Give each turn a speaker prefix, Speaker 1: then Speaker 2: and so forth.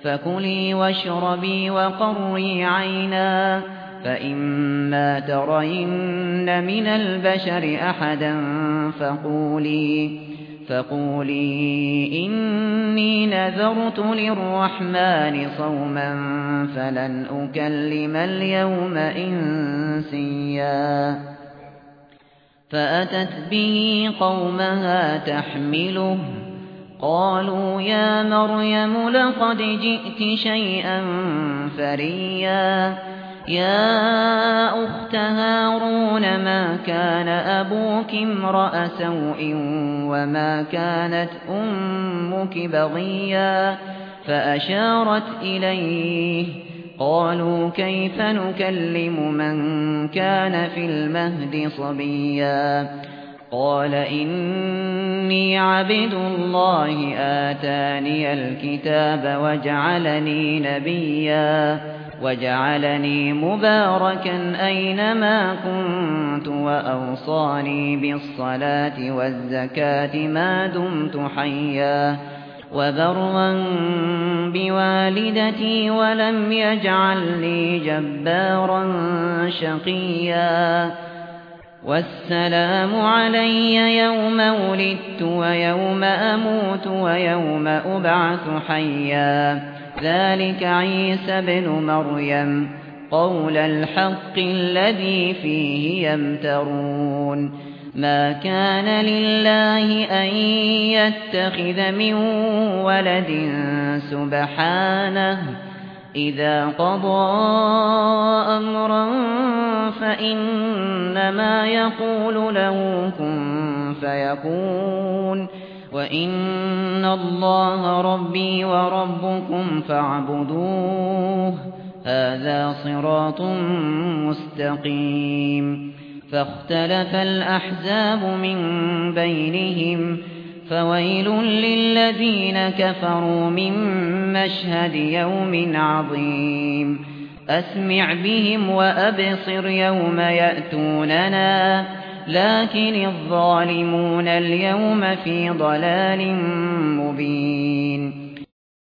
Speaker 1: فكلي واشربي وقري عينا فإما ترين من البشر أحدا فقولي إني نذرت للرحمن صوما فلن أكلم اليوم إنسيا فأتت به قومها تحمله قالوا يا مريم لقد جئت شيئا فريا يا أخت هارون ما كان أبوك امرأ سوء وما كانت أمك بغيا فأشارت إليه قالوا كيف نكلم من كان في المهد صبيا قال إني عبد الله آتاني الكتاب وجعلني نبيا وجعلني مباركا أينما كنت وأوصاني بالصلاة والزكاة ما دمت حيا وبرا بوالدتي ولم يجعلني جبارا شقيا والسلام علي يوم ولدت ويوم أموت ويوم أبعث حيا ذلك عيسى ابن مريم قول الحق الذي فيه يمترون ما كان لله أن يتخذ من ولد سبحانه إذا قضى أمرا فإنما يقول له كن فيكون وإن الله ربي وربكم فاعبدوه هذا صراط مستقيم فاختلف الأحزاب من بينهم فويل للذين كفروا من مشهد يوم عظيم أسمع بهم وأبصر يوم يأتوننا لكن الظالمون اليوم في ضلال مبين